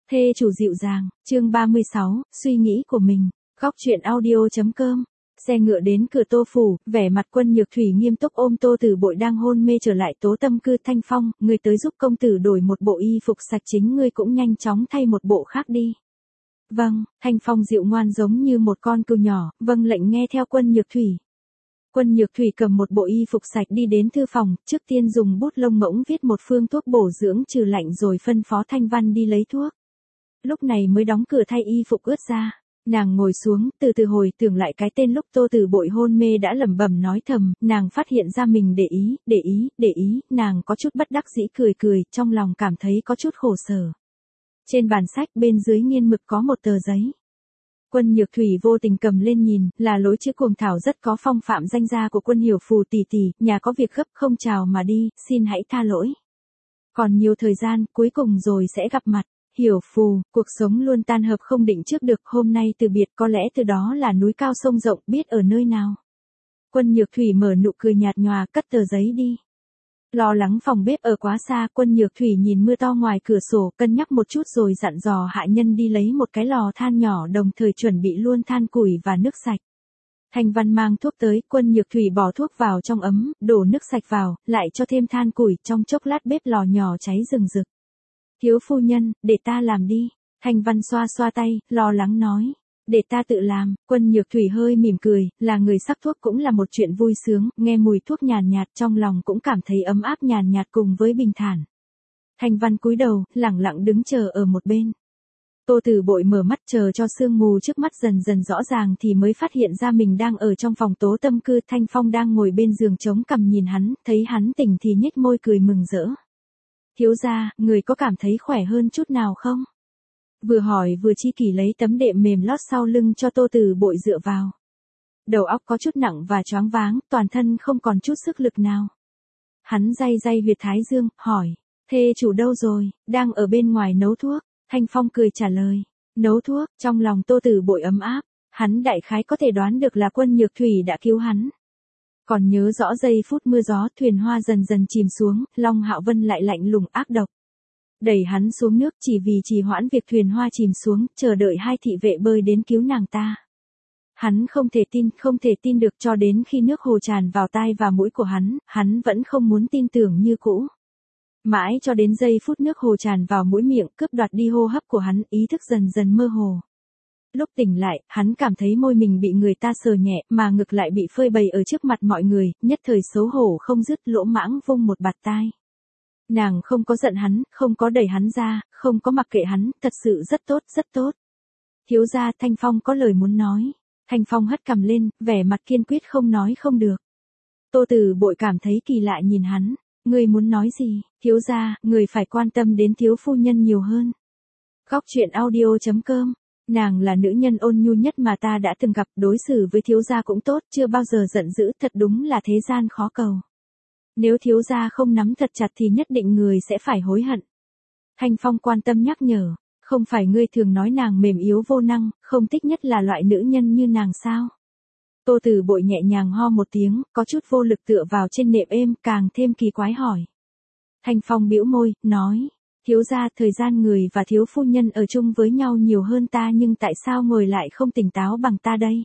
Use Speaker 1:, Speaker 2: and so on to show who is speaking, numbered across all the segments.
Speaker 1: Thê chủ dịu dàng, chương 36, suy nghĩ của mình, góc truyện audio.com. Xe ngựa đến cửa Tô phủ, vẻ mặt Quân Nhược Thủy nghiêm túc ôm Tô Tử Bội đang hôn mê trở lại Tố Tâm cư. Thanh Phong, người tới giúp công tử đổi một bộ y phục sạch, chính ngươi cũng nhanh chóng thay một bộ khác đi. Vâng, Thanh Phong dịu ngoan giống như một con cừu nhỏ, vâng lệnh nghe theo Quân Nhược Thủy. Quân Nhược Thủy cầm một bộ y phục sạch đi đến thư phòng, trước tiên dùng bút lông ngỗng viết một phương thuốc bổ dưỡng trừ lạnh rồi phân phó Thanh Văn đi lấy thuốc. Lúc này mới đóng cửa thay y phục ướt ra. Nàng ngồi xuống, từ từ hồi tưởng lại cái tên lúc Tô Tử Bội hôn mê đã lẩm bẩm nói thầm, nàng phát hiện ra mình để ý, nàng có chút bất đắc dĩ cười, trong lòng cảm thấy có chút khổ sở. Trên bàn sách bên dưới nghiên mực có một tờ giấy. Quân Nhược Thủy vô tình cầm lên nhìn, là lối chữ Cuồng Thảo rất có phong phạm danh gia của Quân Hiểu Phù tỷ tỷ, nhà có việc gấp không chào mà đi, xin hãy tha lỗi. Còn nhiều thời gian, cuối cùng rồi sẽ gặp mặt. Hiểu Phù, cuộc sống luôn tan hợp không định trước được, hôm nay từ biệt có lẽ từ đó là núi cao sông rộng, biết ở nơi nào. Quân Nhược Thủy mở nụ cười nhạt nhòa, cất tờ giấy đi. Lo lắng phòng bếp ở quá xa, Quân Nhược Thủy nhìn mưa to ngoài cửa sổ, cân nhắc một chút rồi dặn dò hạ nhân đi lấy một cái lò than nhỏ, đồng thời chuẩn bị luôn than củi và nước sạch. Thanh Văn mang thuốc tới, Quân Nhược Thủy bỏ thuốc vào trong ấm, đổ nước sạch vào, lại cho thêm than củi, trong chốc lát bếp lò nhỏ cháy rừng rực. Thiếu phu nhân, để ta làm đi. Thanh Văn xoa xoa tay, lo lắng nói. Để ta tự làm. Quân Nhược Thủy hơi mỉm cười, là người sắc thuốc cũng là một chuyện vui sướng, nghe mùi thuốc nhàn nhạt trong lòng cũng cảm thấy ấm áp nhàn nhạt cùng với bình thản. Thanh Văn cúi đầu, lẳng lặng đứng chờ ở một bên. Tô Tử Bội mở mắt chờ cho sương mù trước mắt dần dần rõ ràng thì mới phát hiện ra mình đang ở trong phòng Tố Tâm cư. Thanh Phong đang ngồi bên giường chống cằm nhìn hắn, thấy hắn tỉnh thì nhếch môi cười mừng rỡ. Thiếu gia, người có cảm thấy khỏe hơn chút nào không? Vừa hỏi vừa chi kỷ lấy tấm đệm mềm lót sau lưng cho Tô Tử Bội dựa vào. Đầu óc có chút nặng và choáng váng, toàn thân không còn chút sức lực nào. Hắn day huyệt thái dương, hỏi, thê chủ đâu rồi, đang ở bên ngoài nấu thuốc. Thanh Phong cười trả lời, nấu thuốc, trong lòng Tô Tử Bội ấm áp, hắn đại khái có thể đoán được là Quân Nhược Thủy đã cứu hắn. Còn nhớ rõ giây phút mưa gió, thuyền hoa dần dần chìm xuống, Long Hạo Vân lại lạnh lùng ác độc. Đẩy hắn xuống nước chỉ vì trì hoãn việc thuyền hoa chìm xuống, chờ đợi hai thị vệ bơi đến cứu nàng ta. Hắn không thể tin được cho đến khi nước hồ tràn vào tai và mũi của hắn vẫn không muốn tin tưởng như cũ. Mãi cho đến giây phút nước hồ tràn vào mũi miệng cướp đoạt đi hô hấp của hắn, ý thức dần dần mơ hồ. Lúc tỉnh lại, hắn cảm thấy môi mình bị người ta sờ nhẹ, mà ngực lại bị phơi bày ở trước mặt mọi người, nhất thời xấu hổ không dứt, lỗ mãng vung một bạt tai. Nàng không có giận hắn, không có đẩy hắn ra, không có mặc kệ hắn, thật sự rất tốt. Thiếu gia, Thanh Phong có lời muốn nói. Thanh Phong hất cằm lên, vẻ mặt kiên quyết không nói không được. Tô Tử Bội cảm thấy kỳ lạ nhìn hắn, ngươi muốn nói gì? Thiếu gia, người phải quan tâm đến thiếu phu nhân nhiều hơn. Góc truyện audio.com. Nàng là nữ nhân ôn nhu nhất mà ta đã từng gặp, đối xử với thiếu gia cũng tốt, chưa bao giờ giận dữ, thật đúng là thế gian khó cầu. Nếu thiếu gia không nắm thật chặt thì nhất định người sẽ phải hối hận. Thanh Phong quan tâm nhắc nhở, không phải ngươi thường nói nàng mềm yếu vô năng, không thích nhất là loại nữ nhân như nàng sao? Tô Tử Bội nhẹ nhàng ho một tiếng, có chút vô lực tựa vào trên nệm êm, càng thêm kỳ quái hỏi. Thanh Phong bĩu môi, nói. Thiếu gia, thời gian người và thiếu phu nhân ở chung với nhau nhiều hơn ta, nhưng tại sao ngồi lại không tỉnh táo bằng ta đây?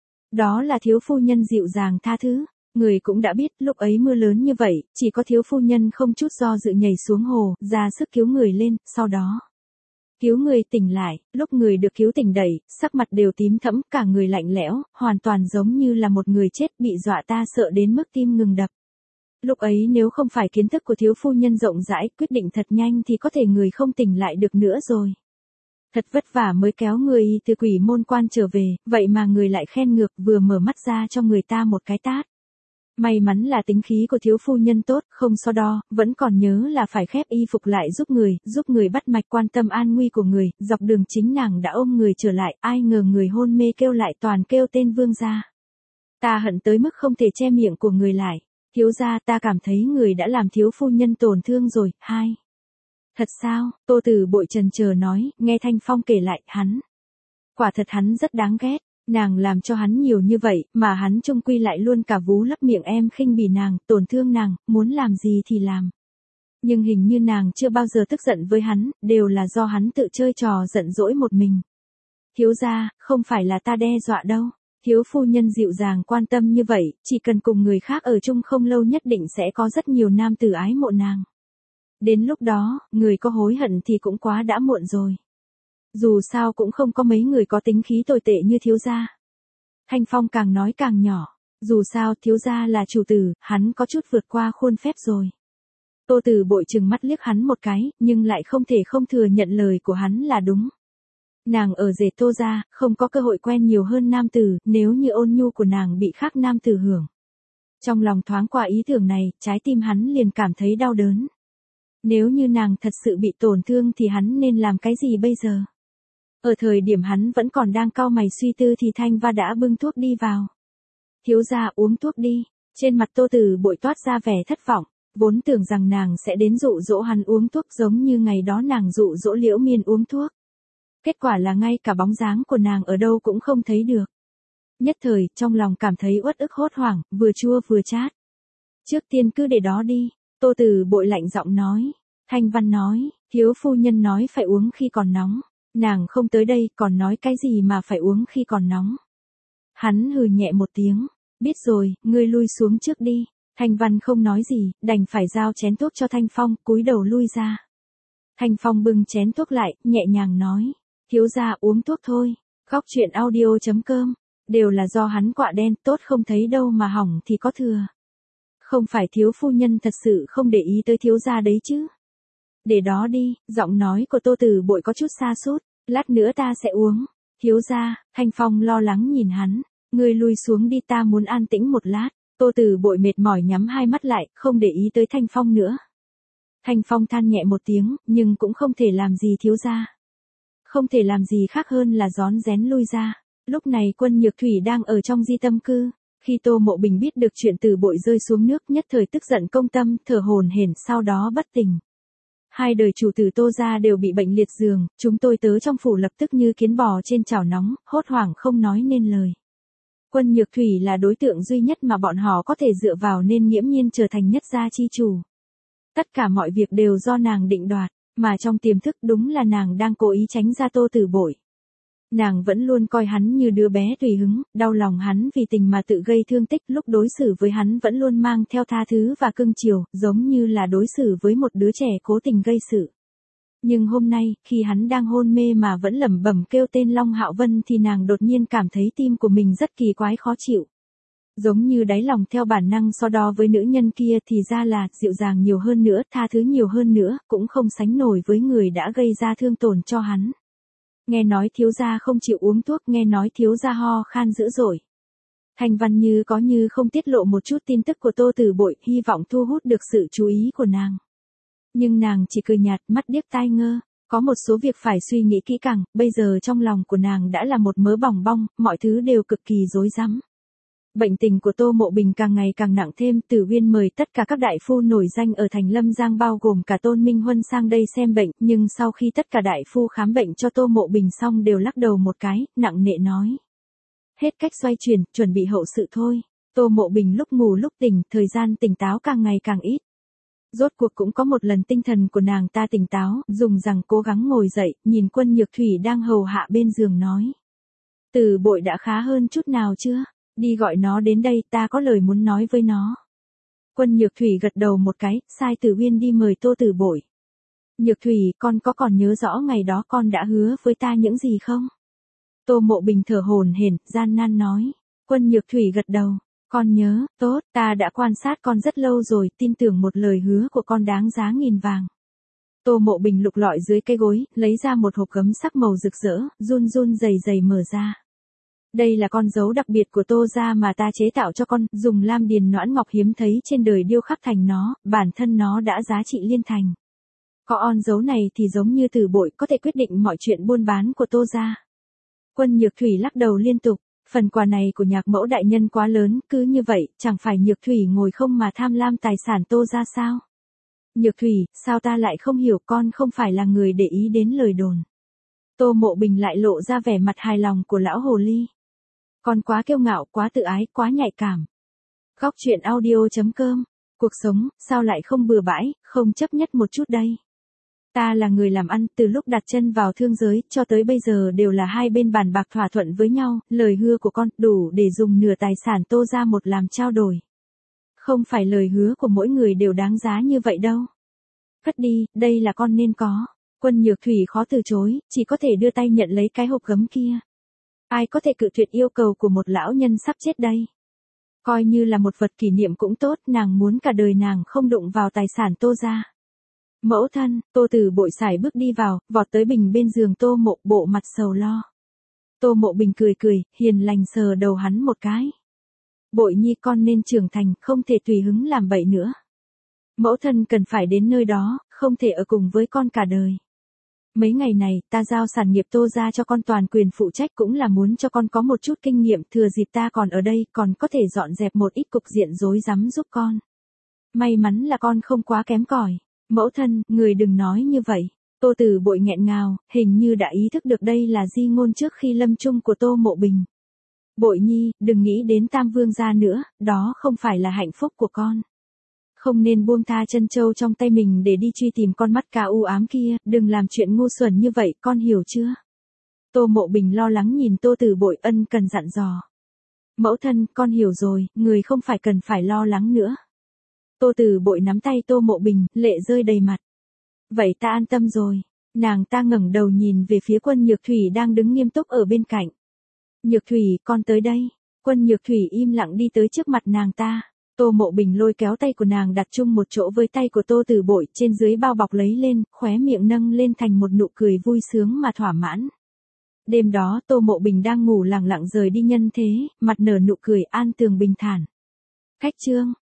Speaker 1: Đó là thiếu phu nhân dịu dàng tha thứ. Người cũng đã biết, lúc ấy mưa lớn như vậy, chỉ có thiếu phu nhân không chút do dự nhảy xuống hồ, ra sức cứu người lên, sau đó cứu người tỉnh lại. Lúc người được cứu tỉnh dậy, sắc mặt đều tím thẫm, cả người lạnh lẽo, hoàn toàn giống như là một người chết, bị dọa ta sợ đến mức tim ngừng đập. Lúc ấy nếu không phải kiến thức của thiếu phu nhân rộng rãi, quyết định thật nhanh thì có thể người không tỉnh lại được nữa rồi. Thật vất vả mới kéo người từ quỷ môn quan trở về, vậy mà người lại khen ngược, vừa mở mắt ra cho người ta một cái tát. May mắn là tính khí của thiếu phu nhân tốt, không so đo, vẫn còn nhớ là phải khép y phục lại giúp người bắt mạch, quan tâm an nguy của người, dọc đường chính nàng đã ôm người trở lại, ai ngờ người hôn mê kêu lại toàn kêu tên vương gia. Ta hận tới mức không thể che miệng của người lại. Thiếu gia, ta cảm thấy người đã làm thiếu phu nhân tổn thương rồi. Hai. Thật sao? Tô Tử Bội chần chờ nói, nghe Thanh Phong kể lại, hắn. Quả thật hắn rất đáng ghét, nàng làm cho hắn nhiều như vậy, mà hắn chung quy lại luôn cả vú lấp miệng em khinh bỉ nàng, tổn thương nàng, muốn làm gì thì làm. Nhưng hình như nàng chưa bao giờ tức giận với hắn, đều là do hắn tự chơi trò giận dỗi một mình. Thiếu gia, không phải là ta đe dọa đâu. Thiếu phu nhân dịu dàng quan tâm như vậy, chỉ cần cùng người khác ở chung không lâu nhất định sẽ có rất nhiều nam tử ái mộ nàng. Đến lúc đó, người có hối hận thì cũng quá đã muộn rồi. Dù sao cũng không có mấy người có tính khí tồi tệ như thiếu gia. Thanh Phong càng nói càng nhỏ. Dù sao thiếu gia là chủ tử, hắn có chút vượt qua khuôn phép rồi. Tô Tử Bội trừng mắt liếc hắn một cái, nhưng lại không thể không thừa nhận lời của hắn là đúng. Nàng ở rể Tô gia, không có cơ hội quen nhiều hơn nam tử, nếu như ôn nhu của nàng bị khác nam tử hưởng. Trong lòng thoáng qua ý tưởng này, trái tim hắn liền cảm thấy đau đớn. Nếu như nàng thật sự bị tổn thương thì hắn nên làm cái gì bây giờ? Ở thời điểm hắn vẫn còn đang cau mày suy tư thì Thanh Va đã bưng thuốc đi vào. Thiếu gia uống thuốc đi. Trên mặt Tô Tử Bội toát ra vẻ thất vọng, vốn tưởng rằng nàng sẽ đến dụ dỗ hắn uống thuốc giống như ngày đó nàng dụ dỗ Liễu Miên uống thuốc. Kết quả là ngay cả bóng dáng của nàng ở đâu cũng không thấy được. Nhất thời, trong lòng cảm thấy uất ức hốt hoảng, vừa chua vừa chát. Trước tiên cứ để đó đi, Tô Tử Bội lạnh giọng nói. Thanh Văn nói, thiếu phu nhân nói phải uống khi còn nóng. Nàng không tới đây còn nói cái gì mà phải uống khi còn nóng. Hắn hừ nhẹ một tiếng, biết rồi, ngươi lui xuống trước đi. Thanh Văn không nói gì, đành phải giao chén thuốc cho Thanh Phong, cúi đầu lui ra. Thanh Phong bưng chén thuốc lại, nhẹ nhàng nói, thiếu gia uống thuốc thôi. Góc truyện audio.com, đều là do hắn quạ đen, tốt không thấy đâu mà hỏng thì có thừa. Không phải thiếu phu nhân thật sự không để ý tới thiếu gia đấy chứ. Để đó đi, giọng nói của Tô Tử Bội có chút xa sút, lát nữa ta sẽ uống. Thiếu gia, Thanh Phong lo lắng nhìn hắn, ngươi lui xuống đi ta muốn an tĩnh một lát. Tô Tử Bội mệt mỏi nhắm hai mắt lại, không để ý tới Thanh Phong nữa. Thanh Phong than nhẹ một tiếng, nhưng cũng không thể làm gì thiếu gia. Không thể làm gì khác hơn là rón rén lui ra. Lúc này Quân Nhược Thủy đang ở trong Di Tâm Cư. Khi Tô Mộ Bình biết được chuyện Tử Bội rơi xuống nước nhất thời tức giận công tâm, thở hổn hển sau đó bất tỉnh. Hai đời chủ tử Tô gia đều bị bệnh liệt giường, chúng tôi tớ trong phủ lập tức như kiến bò trên chảo nóng, hốt hoảng không nói nên lời. Quân Nhược Thủy là đối tượng duy nhất mà bọn họ có thể dựa vào nên nghiễm nhiên trở thành nhất gia chi chủ. Tất cả mọi việc đều do nàng định đoạt, mà trong tiềm thức đúng là nàng đang cố ý tránh ra Tô Tử Bội. Nàng vẫn luôn coi hắn như đứa bé tùy hứng, đau lòng hắn vì tình mà tự gây thương tích, lúc đối xử với hắn vẫn luôn mang theo tha thứ và cưng chiều, giống như là đối xử với một đứa trẻ cố tình gây sự. Nhưng hôm nay, khi hắn đang hôn mê mà vẫn lẩm bẩm kêu tên Long Hạo Vân thì nàng đột nhiên cảm thấy tim của mình rất kỳ quái khó chịu. Giống như đáy lòng theo bản năng so đo với nữ nhân kia thì ra là dịu dàng nhiều hơn nữa, tha thứ nhiều hơn nữa, cũng không sánh nổi với người đã gây ra thương tổn cho hắn. Nghe nói thiếu gia không chịu uống thuốc, nghe nói thiếu gia ho khan dữ dội. Thanh Văn như có như không tiết lộ một chút tin tức của Tô Tử Bội, hy vọng thu hút được sự chú ý của nàng. Nhưng nàng chỉ cười nhạt, mắt điếc tai ngơ, có một số việc phải suy nghĩ kỹ càng, bây giờ trong lòng của nàng đã là một mớ bòng bong, mọi thứ đều cực kỳ rối rắm. Bệnh tình của Tô Mộ Bình càng ngày càng nặng thêm, Tử Uyên mời tất cả các đại phu nổi danh ở thành Lâm Giang bao gồm cả Tôn Minh Huân sang đây xem bệnh, nhưng sau khi tất cả đại phu khám bệnh cho Tô Mộ Bình xong đều lắc đầu một cái, nặng nề nói. Hết cách xoay chuyển, chuẩn bị hậu sự thôi. Tô Mộ Bình lúc ngủ lúc tỉnh, thời gian tỉnh táo càng ngày càng ít. Rốt cuộc cũng có một lần tinh thần của nàng ta tỉnh táo, dùng rằng cố gắng ngồi dậy, nhìn Quân Nhược Thủy đang hầu hạ bên giường nói. Tử Bội đã khá hơn chút nào chưa? Đi gọi nó đến đây, ta có lời muốn nói với nó. Quân Nhược Thủy gật đầu một cái, sai Tử Uyên đi mời Tô Tử Bội. Nhược Thủy, con có còn nhớ rõ ngày đó con đã hứa với ta những gì không? Tô Mộ Bình thở hổn hển, gian nan nói. Quân Nhược Thủy gật đầu. Con nhớ, tốt, ta đã quan sát con rất lâu rồi, tin tưởng một lời hứa của con đáng giá nghìn vàng. Tô Mộ Bình lục lọi dưới cây gối, lấy ra một hộp gấm sắc màu rực rỡ, run run rẩy rẩy mở ra. Đây là con dấu đặc biệt của Tô gia mà ta chế tạo cho con, dùng lam điền noãn ngọc hiếm thấy trên đời điêu khắc thành nó, bản thân nó đã giá trị liên thành. Có on dấu này thì giống như Tử Bội có thể quyết định mọi chuyện buôn bán của Tô gia. Quân Nhược Thủy lắc đầu liên tục, phần quà này của Nhạc Mẫu đại nhân quá lớn, cứ như vậy, chẳng phải Nhược Thủy ngồi không mà tham lam tài sản Tô gia sao? Nhược Thủy, sao ta lại không hiểu, con không phải là người để ý đến lời đồn. Tô Mộ Bình lại lộ ra vẻ mặt hài lòng của lão hồ ly. Con quá kiêu ngạo, quá tự ái, quá nhạy cảm. Góc truyện audio.com Cuộc sống, sao lại không bừa bãi, không chấp nhất một chút đây? Ta là người làm ăn, từ lúc đặt chân vào thương giới, cho tới bây giờ đều là hai bên bàn bạc thỏa thuận với nhau, lời hứa của con đủ để dùng nửa tài sản Tô ra một làm trao đổi. Không phải lời hứa của mỗi người đều đáng giá như vậy đâu. Cất đi, đây là con nên có. Quân Nhược Thủy khó từ chối, chỉ có thể đưa tay nhận lấy cái hộp gấm kia. Ai có thể cự tuyệt yêu cầu của một lão nhân sắp chết đây? Coi như là một vật kỷ niệm cũng tốt, nàng muốn cả đời nàng không đụng vào tài sản Tô ra. Mẫu thân, Tô Từ Bội sải bước đi vào, vọt tới Bình bên giường Tô Mộ, bộ mặt sầu lo. Tô Mộ Bình cười cười, hiền lành sờ đầu hắn một cái. Bội nhi con nên trưởng thành, không thể tùy hứng làm bậy nữa. Mẫu thân cần phải đến nơi đó, không thể ở cùng với con cả đời. Mấy ngày này, ta giao sản nghiệp Tô ra cho con toàn quyền phụ trách cũng là muốn cho con có một chút kinh nghiệm, thừa dịp ta còn ở đây, còn có thể dọn dẹp một ít cục diện rối rắm giúp con. May mắn là con không quá kém cỏi. Mẫu thân, người đừng nói như vậy. Tô Từ Bội nghẹn ngào, hình như đã ý thức được đây là di ngôn trước khi lâm chung của Tô Mộ Bình. Bội nhi, đừng nghĩ đến Tam Vương gia nữa, đó không phải là hạnh phúc của con. Không nên buông tha chân châu trong tay mình để đi truy tìm con mắt cá u ám kia, đừng làm chuyện ngu xuẩn như vậy, con hiểu chưa? Tô Mộ Bình lo lắng nhìn Tô Từ Bội ân cần dặn dò. Mẫu thân, con hiểu rồi, người không phải cần phải lo lắng nữa. Tô Từ Bội nắm tay Tô Mộ Bình, lệ rơi đầy mặt. Vậy ta an tâm rồi. Nàng ta ngẩng đầu nhìn về phía Quân Nhược Thủy đang đứng nghiêm túc ở bên cạnh. Nhược Thủy, con tới đây. Quân Nhược Thủy im lặng đi tới trước mặt nàng ta. Tô Mộ Bình lôi kéo tay của nàng đặt chung một chỗ với tay của Tô Từ Bội, trên dưới bao bọc lấy lên, khóe miệng nâng lên thành một nụ cười vui sướng mà thỏa mãn. Đêm đó Tô Mộ Bình đang ngủ lặng lặng rời đi nhân thế, mặt nở nụ cười an tường bình thản. Cách chương